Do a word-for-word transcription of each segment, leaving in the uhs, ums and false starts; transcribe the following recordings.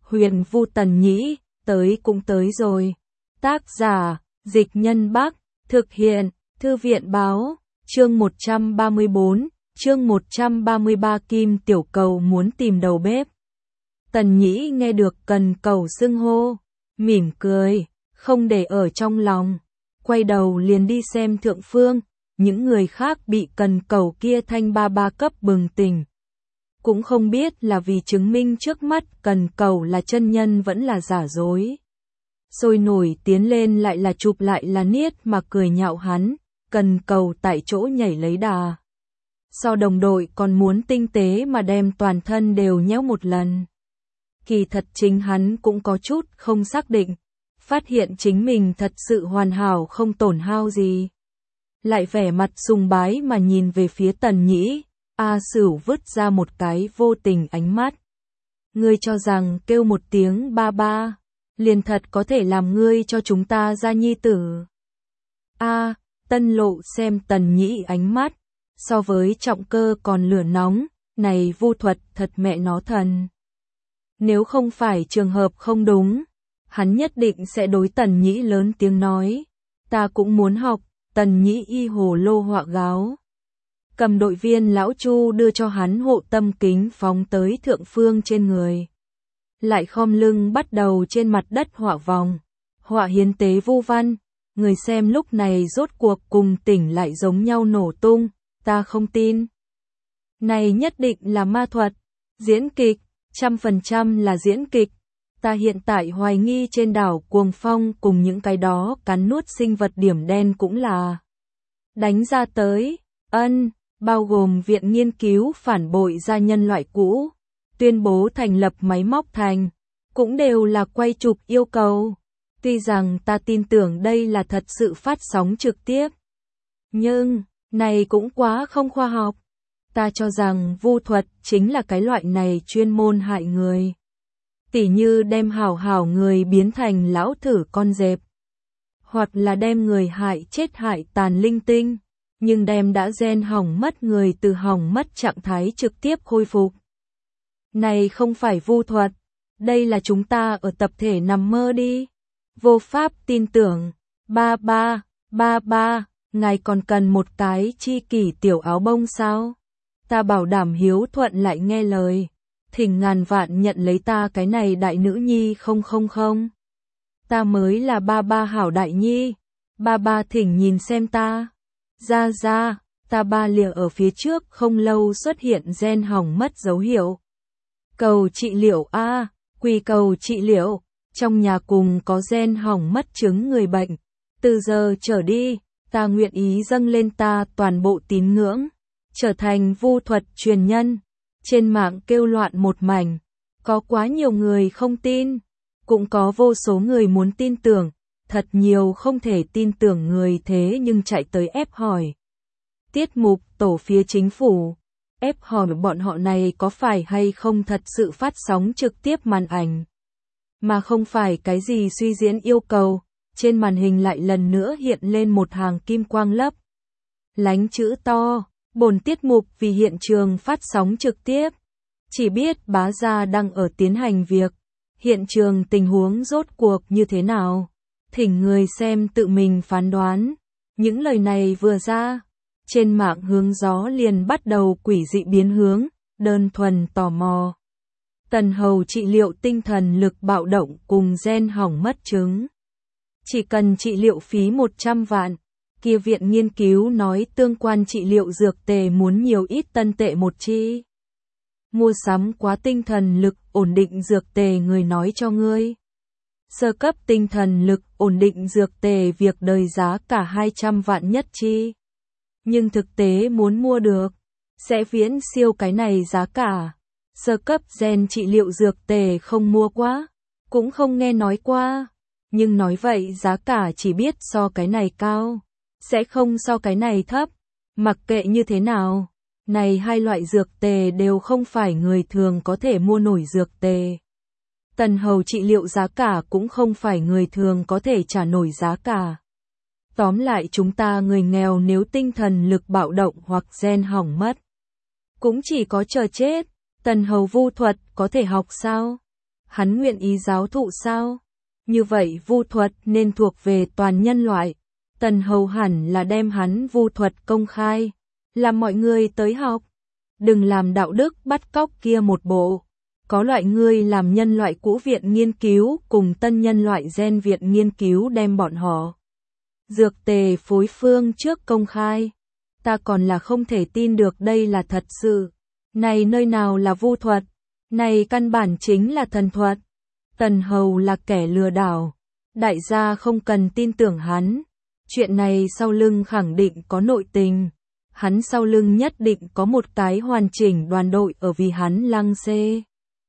Huyền Vu Tần Nhĩ, tới cũng tới rồi. Tác giả, Dịch Nhân Bắc, thực hiện, Thư viện Báo, chương một trăm ba mươi bốn, chương một trăm ba mươi ba Kim Tiểu Cầu muốn tìm đầu bếp. Tần Nhĩ nghe được Cần Cầu xưng hô, mỉm cười, không để ở trong lòng, quay đầu liền đi xem thượng phương, những người khác bị Cần Cầu kia thanh ba ba cấp bừng tỉnh. Cũng không biết là vì chứng minh trước mắt Cần Cầu là chân nhân vẫn là giả dối. Sôi nổi tiến lên lại là chụp lại là niết mà cười nhạo hắn, Cần Cầu tại chỗ nhảy lấy đà. So đồng đội còn muốn tinh tế mà đem toàn thân đều nhéo một lần. Kỳ thật chính hắn cũng có chút không xác định, phát hiện chính mình thật sự hoàn hảo không tổn hao gì. Lại vẻ mặt sùng bái mà nhìn về phía Tần Nhĩ, A Sửu vứt ra một cái vô tình ánh mắt. Ngươi cho rằng kêu một tiếng ba ba, liền thật có thể làm ngươi cho chúng ta ra nhi tử. A, Tân Lộ xem Tần Nhĩ ánh mắt, so với Trọng Cơ còn lửa nóng, này Vu thuật thật mẹ nó thần. Nếu không phải trường hợp không đúng, hắn nhất định sẽ đối Tần Nhĩ lớn tiếng nói, ta cũng muốn học. Tần Nhĩ y hồ lô họa gáo. Cầm đội viên lão Chu đưa cho hắn hộ tâm kính phóng tới thượng phương trên người. Lại khom lưng bắt đầu trên mặt đất họa vòng. Họa hiến tế vu văn. Người xem lúc này rốt cuộc cùng tỉnh lại giống nhau nổ tung. Ta không tin. Này nhất định là ma thuật. Diễn kịch. Trăm phần trăm là diễn kịch. Ta hiện tại hoài nghi trên đảo Cuồng Phong cùng những cái đó cắn nuốt sinh vật điểm đen cũng là đánh ra tới, ân, bao gồm viện nghiên cứu phản bội ra nhân loại cũ, tuyên bố thành lập máy móc thành, cũng đều là quay chụp yêu cầu. Tuy rằng ta tin tưởng đây là thật sự phát sóng trực tiếp, nhưng, này cũng quá không khoa học. Ta cho rằng vu thuật chính là cái loại này chuyên môn hại người. Tỉ như đem hảo hảo người biến thành lão thử con dẹp. Hoặc là đem người hại chết hại tàn linh tinh. Nhưng đem đã gen hỏng mất người từ hỏng mất trạng thái trực tiếp khôi phục. Này không phải vu thuật. Đây là chúng ta ở tập thể nằm mơ đi. Vô pháp tin tưởng. Ba ba, ba ba, ngài còn cần một cái chi kỷ tiểu áo bông sao? Ta bảo đảm hiếu thuận lại nghe lời. Thỉnh ngàn vạn nhận lấy ta cái này đại nữ nhi không không không. Ta mới là ba ba hảo đại nhi. Ba ba thỉnh nhìn xem ta. Ra ra, ta ba lìa ở phía trước không lâu xuất hiện gen hỏng mất dấu hiệu. Cầu trị liệu a, quỳ cầu trị liệu. Trong nhà cùng có gen hỏng mất chứng người bệnh. Từ giờ trở đi, ta nguyện ý dâng lên ta toàn bộ tín ngưỡng. Trở thành vu thuật truyền nhân. Trên mạng kêu loạn một mảnh, có quá nhiều người không tin, cũng có vô số người muốn tin tưởng, thật nhiều không thể tin tưởng người thế nhưng chạy tới ép hỏi. Tiết mục tổ phía chính phủ, ép hỏi bọn họ này có phải hay không thật sự phát sóng trực tiếp màn ảnh, mà không phải cái gì suy diễn yêu cầu, trên màn hình lại lần nữa hiện lên một hàng kim quang lấp lánh chữ to. Bổn tiết mục vì hiện trường phát sóng trực tiếp, chỉ biết bá gia đang ở tiến hành việc, hiện trường tình huống rốt cuộc như thế nào, thỉnh người xem tự mình phán đoán. Những lời này vừa ra, trên mạng hướng gió liền bắt đầu quỷ dị biến hướng, đơn thuần tò mò. Tần Hầu trị liệu tinh thần lực bạo động cùng gen hỏng mất chứng. Chỉ cần trị liệu phí một trăm vạn. Kia viện nghiên cứu nói tương quan trị liệu dược tề muốn nhiều ít tân tệ một chi. Mua sắm quá tinh thần lực ổn định dược tề người nói cho ngươi. Sơ cấp tinh thần lực ổn định dược tề việc đời giá cả hai trăm vạn nhất chi. Nhưng thực tế muốn mua được, sẽ viễn siêu cái này giá cả. Sơ cấp gen trị liệu dược tề không mua quá, cũng không nghe nói qua. Nhưng nói vậy giá cả chỉ biết so cái này cao. Sẽ không so cái này thấp, mặc kệ như thế nào, này hai loại dược tề đều không phải người thường có thể mua nổi dược tề. Tần Hầu trị liệu giá cả cũng không phải người thường có thể trả nổi giá cả. Tóm lại chúng ta người nghèo nếu tinh thần lực bạo động hoặc gen hỏng mất, cũng chỉ có chờ chết. Tần Hầu vu thuật có thể học sao? hắn nguyện ý giáo thụ sao? Như vậy vu thuật nên thuộc về toàn nhân loại. Tần Hầu hẳn là đem hắn vu thuật công khai, làm mọi người tới học. Đừng làm đạo đức bắt cóc kia một bộ. Có loại ngươi làm nhân loại cũ viện nghiên cứu cùng tân nhân loại gen viện nghiên cứu đem bọn họ dược tề phối phương trước công khai. Ta còn là không thể tin được đây là thật sự. Này nơi nào là vu thuật, này căn bản chính là thần thuật. Tần Hầu là kẻ lừa đảo. Đại gia không cần tin tưởng hắn. Chuyện này sau lưng khẳng định có nội tình. Hắn sau lưng nhất định có một cái hoàn chỉnh đoàn đội ở vì hắn lăng xê.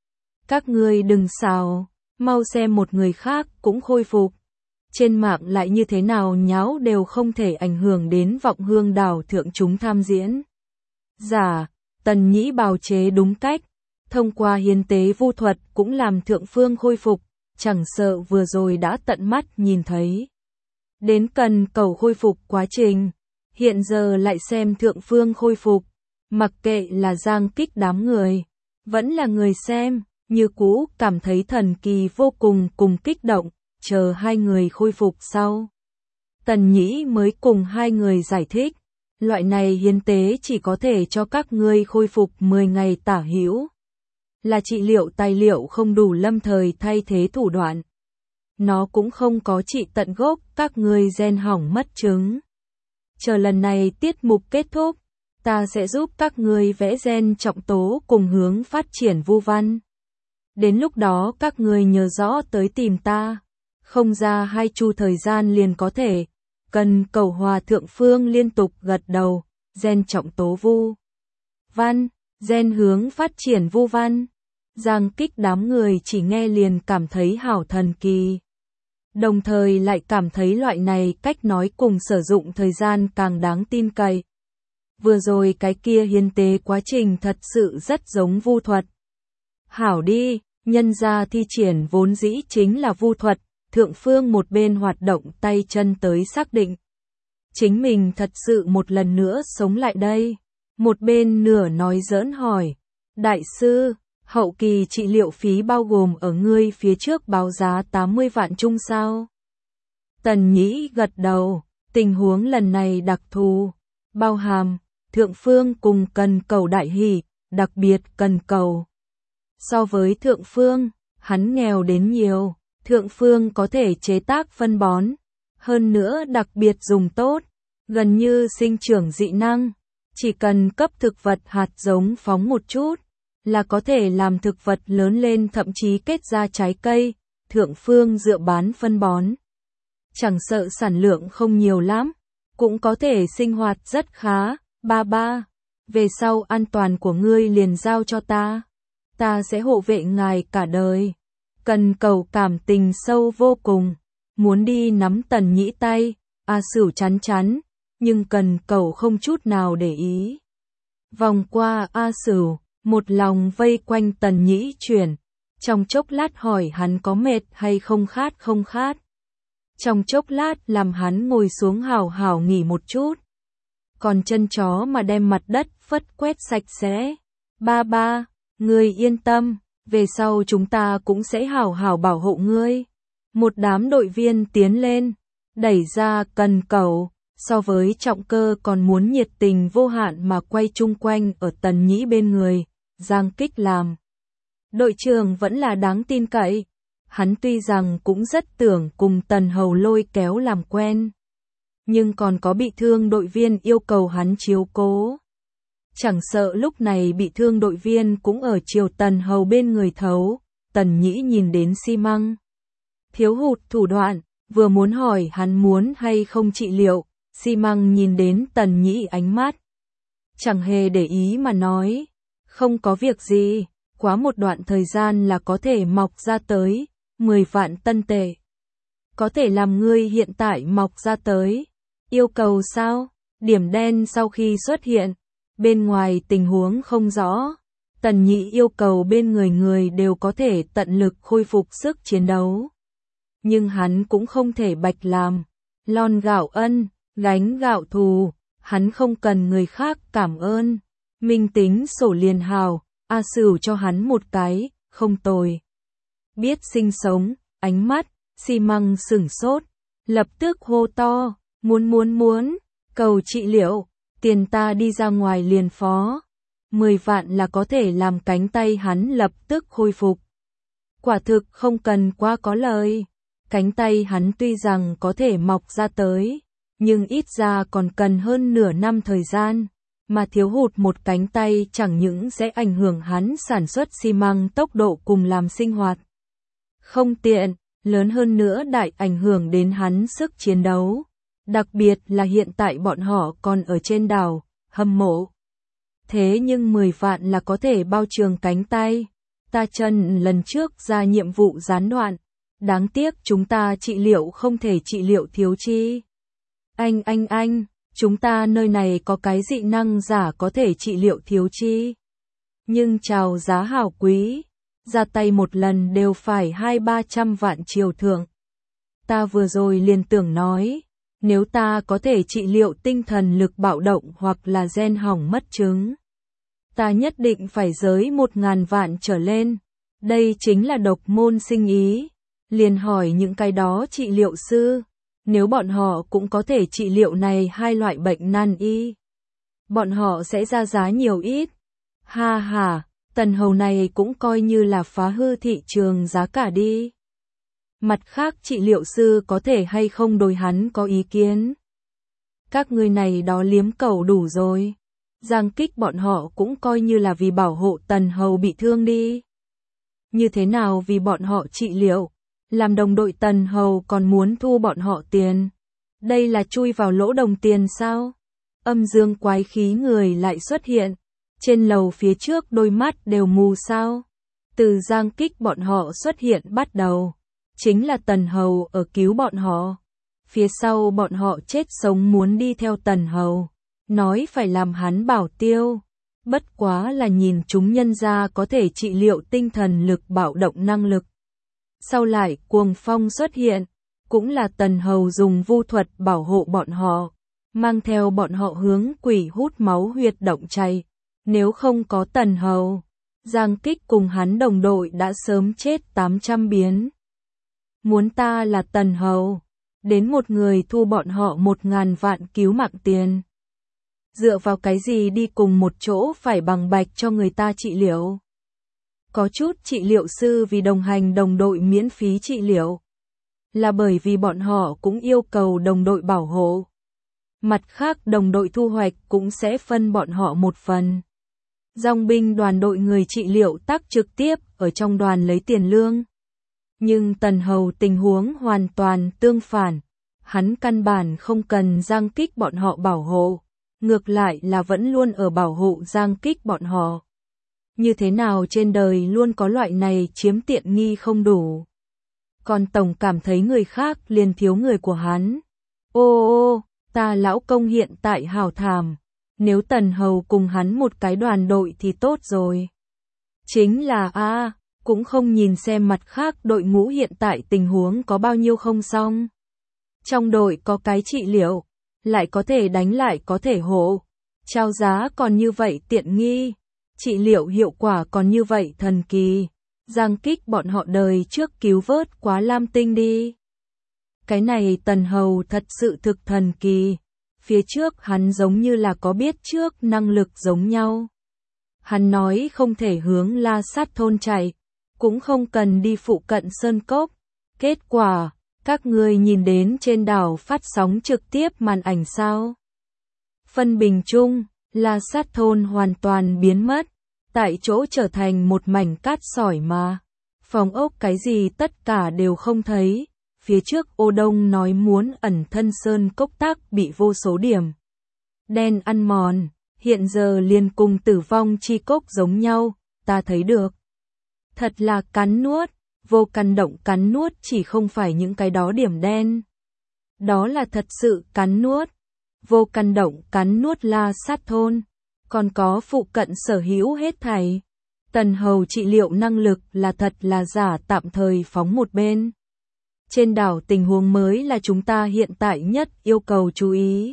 Các ngươi đừng xào, mau xem một người khác cũng khôi phục. Trên mạng lại như thế nào nháo đều không thể ảnh hưởng đến vọng hương đảo thượng chúng tham diễn. Giả, Tần Nhĩ bào chế đúng cách, thông qua hiến tế vu thuật cũng làm thượng phương khôi phục, chẳng sợ vừa rồi đã tận mắt nhìn thấy. Đến cần cầu khôi phục quá trình, hiện giờ lại xem thượng phương khôi phục, mặc kệ là giang kích đám người, vẫn là người xem, như cũ cảm thấy thần kỳ vô cùng cùng kích động, chờ hai người khôi phục sau. Tần Nhĩ mới cùng hai người giải thích, loại này hiến tế chỉ có thể cho các ngươi khôi phục mười ngày tả hữu. Là trị liệu tài liệu không đủ lâm thời thay thế thủ đoạn. Nó cũng không có trị tận gốc các ngươi gen hỏng mất chứng. Chờ lần này tiết mục kết thúc, ta sẽ giúp các ngươi vẽ gen trọng tố cùng hướng phát triển vu văn. Đến lúc đó các ngươi nhớ rõ tới tìm ta, không ra hai chu thời gian liền có thể. Cần cầu hòa thượng phương liên tục gật đầu, gen trọng tố vu văn, gen hướng phát triển vu văn. Giang kích đám người chỉ nghe liền cảm thấy hảo thần kỳ. Đồng thời lại cảm thấy loại này cách nói cùng sử dụng thời gian càng đáng tin cậy. Vừa rồi cái kia hiến tế quá trình thật sự rất giống vu thuật. Hảo đi, nhân ra thi triển vốn dĩ chính là vu thuật, thượng phương một bên hoạt động tay chân tới xác định. Chính mình thật sự một lần nữa sống lại đây. Một bên nửa nói giỡn hỏi, đại sư, hậu kỳ trị liệu phí bao gồm ở ngươi phía trước báo giá tám mươi vạn chung sao? Tần Nhĩ gật đầu, tình huống lần này đặc thù, bao hàm, thượng phương cùng cần cầu đại hỷ, đặc biệt cần cầu. So với thượng phương, hắn nghèo đến nhiều, thượng phương có thể chế tác phân bón, hơn nữa đặc biệt dùng tốt, gần như sinh trưởng dị năng, chỉ cần cấp thực vật hạt giống phóng một chút, là có thể làm thực vật lớn lên thậm chí kết ra trái cây, thượng phương dựa bán phân bón. Chẳng sợ sản lượng không nhiều lắm, cũng có thể sinh hoạt rất khá, ba ba, về sau an toàn của ngươi liền giao cho ta, ta sẽ hộ vệ ngài cả đời. Cần cầu cảm tình sâu vô cùng, muốn đi nắm Tần Nhĩ tay, A Sửu chắn chắn, nhưng cần cầu không chút nào để ý. Vòng qua A Sửu, một lòng vây quanh Tần Nhĩ chuyển, trong chốc lát hỏi hắn có mệt hay không khát không khát. Trong chốc lát làm hắn ngồi xuống hào hào nghỉ một chút. Còn chân chó mà đem mặt đất phất quét sạch sẽ. Ba ba, ngươi yên tâm, về sau chúng ta cũng sẽ hào hào bảo hộ ngươi. Một đám đội viên tiến lên, đẩy ra cần cầu, so với trọng cơ còn muốn nhiệt tình vô hạn mà quay chung quanh ở Tần Nhĩ bên người, Giang Kích làm. Đội trưởng vẫn là đáng tin cậy, hắn tuy rằng cũng rất tưởng cùng Tần Hầu lôi kéo làm quen, nhưng còn có bị thương đội viên yêu cầu hắn chiếu cố. Chẳng sợ lúc này bị thương đội viên cũng ở chiều Tần Hầu bên người thấu, Tần Nhĩ nhìn đến xi măng. Thiếu hụt thủ đoạn, vừa muốn hỏi hắn muốn hay không trị liệu, xi măng nhìn đến Tần Nhĩ ánh mắt. Chẳng hề để ý mà nói, không có việc gì, quá một đoạn thời gian là có thể mọc ra tới, mười vạn tân tệ. Có thể làm ngươi hiện tại mọc ra tới. Yêu cầu sao? Điểm đen sau khi xuất hiện, bên ngoài tình huống không rõ. Tần Nhĩ yêu cầu bên người người đều có thể tận lực khôi phục sức chiến đấu. Nhưng hắn cũng không thể bạch làm. Lon gạo ân, gánh gạo thù, hắn không cần người khác cảm ơn. Minh tính sổ liền hào, A Sửu cho hắn một cái, không tồi. biết sinh sống, ánh mắt, xi măng sửng sốt, lập tức hô to, muốn muốn muốn, cầu trị liệu, tiền ta đi ra ngoài liền phó. Mười vạn là có thể làm cánh tay hắn lập tức khôi phục. Quả thực không cần quá có lời. Cánh tay hắn tuy rằng có thể mọc ra tới, nhưng ít ra còn cần hơn nửa năm thời gian, mà thiếu hụt một cánh tay chẳng những sẽ ảnh hưởng hắn sản xuất xi măng tốc độ cùng làm sinh hoạt không tiện, lớn hơn nữa đại ảnh hưởng đến hắn sức chiến đấu. Đặc biệt là hiện tại bọn họ còn ở trên đảo, hâm mộ. Thế nhưng mười vạn là có thể bao trường cánh tay. Ta Trần lần trước ra nhiệm vụ gián đoạn. Đáng tiếc chúng ta trị liệu không thể trị liệu thiếu chi. Anh anh anh, chúng ta nơi này có cái dị năng giả có thể trị liệu thiếu chi. Nhưng chào giá hảo quý, ra tay một lần đều phải hai ba trăm vạn triều thượng. Ta vừa rồi liền tưởng nói, nếu ta có thể trị liệu tinh thần lực bạo động hoặc là gen hỏng mất chứng, ta nhất định phải giới một ngàn vạn trở lên. Đây chính là độc môn sinh ý. Liền hỏi những cái đó trị liệu sư, nếu bọn họ cũng có thể trị liệu này hai loại bệnh nan y, bọn họ sẽ ra giá nhiều ít. Ha ha, Tần Hầu này cũng coi như là phá hư thị trường giá cả đi. Mặt khác trị liệu sư có thể hay không đối hắn có ý kiến. Các người này đó liếm cầu đủ rồi. Giang Kích bọn họ cũng coi như là vì bảo hộ Tần Hầu bị thương đi. Như thế nào vì bọn họ trị liệu, làm đồng đội Tần Hầu còn muốn thu bọn họ tiền. Đây là chui vào lỗ đồng tiền sao? Âm dương quái khí người lại xuất hiện. Trên lầu phía trước đôi mắt đều mù sao? Từ Giang Kích bọn họ xuất hiện bắt đầu, chính là Tần Hầu ở cứu bọn họ. Phía sau bọn họ chết sống muốn đi theo Tần Hầu, nói phải làm hắn bảo tiêu. Bất quá là nhìn chúng nhân ra có thể trị liệu tinh thần lực bạo động năng lực. Sau lại cuồng phong xuất hiện, cũng là Tần Hầu dùng vu thuật bảo hộ bọn họ, mang theo bọn họ hướng quỷ hút máu huyệt động chạy. Nếu không có Tần Hầu, Giang Kích cùng hắn đồng đội đã sớm chết tám trăm biến. Muốn ta là Tần Hầu, đến một người thu bọn họ một ngàn vạn cứu mạng tiền. Dựa vào cái gì đi cùng một chỗ phải bằng bạch cho người ta trị liệu? Có chút trị liệu sư vì đồng hành đồng đội miễn phí trị liệu, là bởi vì bọn họ cũng yêu cầu đồng đội bảo hộ. Mặt khác đồng đội thu hoạch cũng sẽ phân bọn họ một phần. Dòng binh đoàn đội người trị liệu tác trực tiếp ở trong đoàn lấy tiền lương. Nhưng Tần Hầu tình huống hoàn toàn tương phản. Hắn căn bản không cần Giang Kích bọn họ bảo hộ. Ngược lại là vẫn luôn ở bảo hộ Giang Kích bọn họ. Như thế nào trên đời luôn có loại này chiếm tiện nghi không đủ. Còn tổng cảm thấy người khác liền thiếu người của hắn. Ô ô, ta lão công hiện tại hào thảm. Nếu Tần Hầu cùng hắn một cái đoàn đội thì tốt rồi. Chính là a à, cũng không nhìn xem mặt khác đội ngũ hiện tại tình huống có bao nhiêu không xong. Trong đội có cái trị liệu, lại có thể đánh lại có thể hộ. Trao giá còn như vậy tiện nghi. Trị liệu hiệu quả còn như vậy thần kỳ. Giang Kích bọn họ đời trước cứu vớt quá lam tinh đi. Cái này Tần Hầu thật sự thực thần kỳ. Phía trước hắn giống như là có biết trước năng lực giống nhau. Hắn nói không thể hướng La Sát thôn chạy, cũng không cần đi phụ cận Sơn Cốc. Kết quả, các người nhìn đến trên đảo phát sóng trực tiếp màn ảnh sao? Phân bình chung, La Sát thôn hoàn toàn biến mất, tại chỗ trở thành một mảnh cát sỏi mà. Phòng ốc cái gì tất cả đều không thấy. Phía trước Ô Đông nói muốn ẩn thân Sơn Cốc tác bị vô số điểm đen ăn mòn, hiện giờ liền cùng tử vong chi cốc giống nhau, ta thấy được. Thật là cắn nuốt, vô căn động cắn nuốt chỉ không phải những cái đó điểm đen. Đó là thật sự cắn nuốt, vô căn động cắn nuốt La Sát thôn, còn có phụ cận sở hữu hết thảy. Tần Hầu trị liệu năng lực là thật là giả tạm thời phóng một bên. Trên đảo tình huống mới là chúng ta hiện tại nhất yêu cầu chú ý.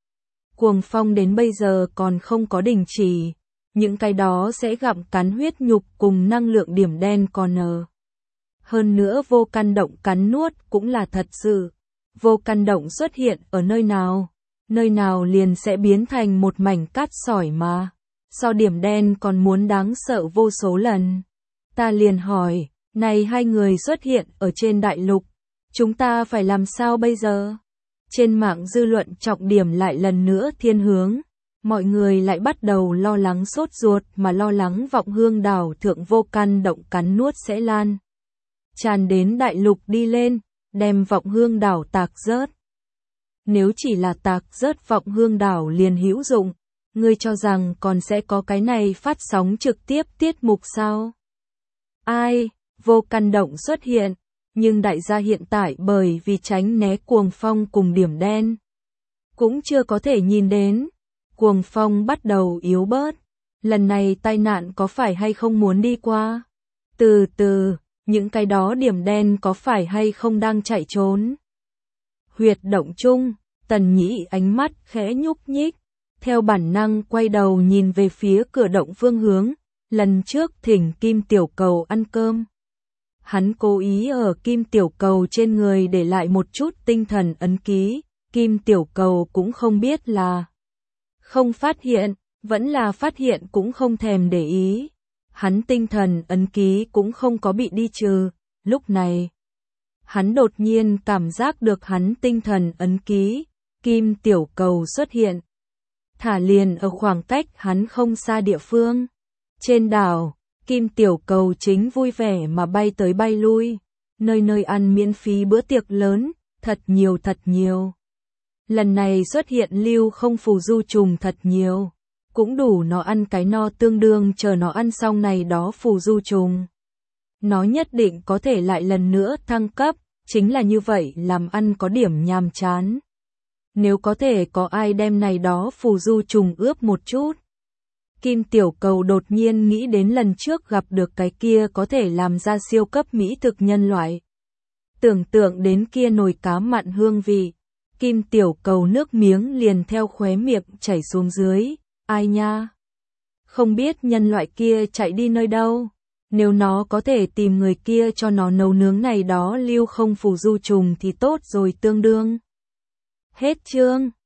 Cuồng phong đến bây giờ còn không có đình chỉ. Những cái đó sẽ gặm cắn huyết nhục cùng năng lượng điểm đen còn ở. Hơn nữa vô căn động cắn nuốt cũng là thật sự. Vô căn động xuất hiện ở nơi nào, nơi nào liền sẽ biến thành một mảnh cát sỏi mà. So điểm đen còn muốn đáng sợ vô số lần. Ta liền hỏi, này hai người xuất hiện ở trên đại lục, chúng ta phải làm sao bây giờ? Trên mạng dư luận trọng điểm lại lần nữa thiên hướng. Mọi người lại bắt đầu lo lắng sốt ruột mà lo lắng vọng hương đảo thượng vô căn động cắn nuốt sẽ lan tràn đến đại lục đi lên, đem vọng hương đảo tạc rớt. Nếu chỉ là tạc rớt vọng hương đảo liền hữu dụng, ngươi cho rằng còn sẽ có cái này phát sóng trực tiếp tiết mục sao? Ai, vô căn động xuất hiện, nhưng đại gia hiện tại bởi vì tránh né cuồng phong cùng điểm đen, cũng chưa có thể nhìn đến. Cuồng phong bắt đầu yếu bớt, lần này tai nạn có phải hay không muốn đi qua? Từ từ, những cái đó điểm đen có phải hay không đang chạy trốn? Huyệt động chung, Tần Nhĩ ánh mắt khẽ nhúc nhích, theo bản năng quay đầu nhìn về phía cửa động phương hướng, lần trước thỉnh Kim Tiểu Cầu ăn cơm. Hắn cố ý ở Kim Tiểu Cầu trên người để lại một chút tinh thần ấn ký, Kim Tiểu Cầu cũng không biết là không phát hiện, vẫn là phát hiện cũng không thèm để ý. Hắn tinh thần ấn ký cũng không có bị đi trừ, lúc này. Hắn đột nhiên cảm giác được hắn tinh thần ấn ký, Kim Tiểu Cầu xuất hiện. Thả liền ở khoảng cách hắn không xa địa phương. Trên đảo, Kim Tiểu Cầu chính vui vẻ mà bay tới bay lui, nơi nơi ăn miễn phí bữa tiệc lớn, thật nhiều thật nhiều. Lần này xuất hiện lưu không phù du trùng thật nhiều, cũng đủ nó ăn cái no tương đương chờ nó ăn xong này đó phù du trùng. Nó nhất định có thể lại lần nữa thăng cấp, chính là như vậy làm ăn có điểm nhàm chán. Nếu có thể có ai đem này đó phù du trùng ướp một chút. Kim Tiểu Cầu đột nhiên nghĩ đến lần trước gặp được cái kia có thể làm ra siêu cấp mỹ thực nhân loại. Tưởng tượng đến kia nồi cá mặn hương vị, Kim Tiểu Cầu nước miếng liền theo khóe miệng chảy xuống dưới, ai nha? Không biết nhân loại kia chạy đi nơi đâu, nếu nó có thể tìm người kia cho nó nấu nướng này đó lưu không phù du trùng thì tốt rồi tương đương. Hết chương.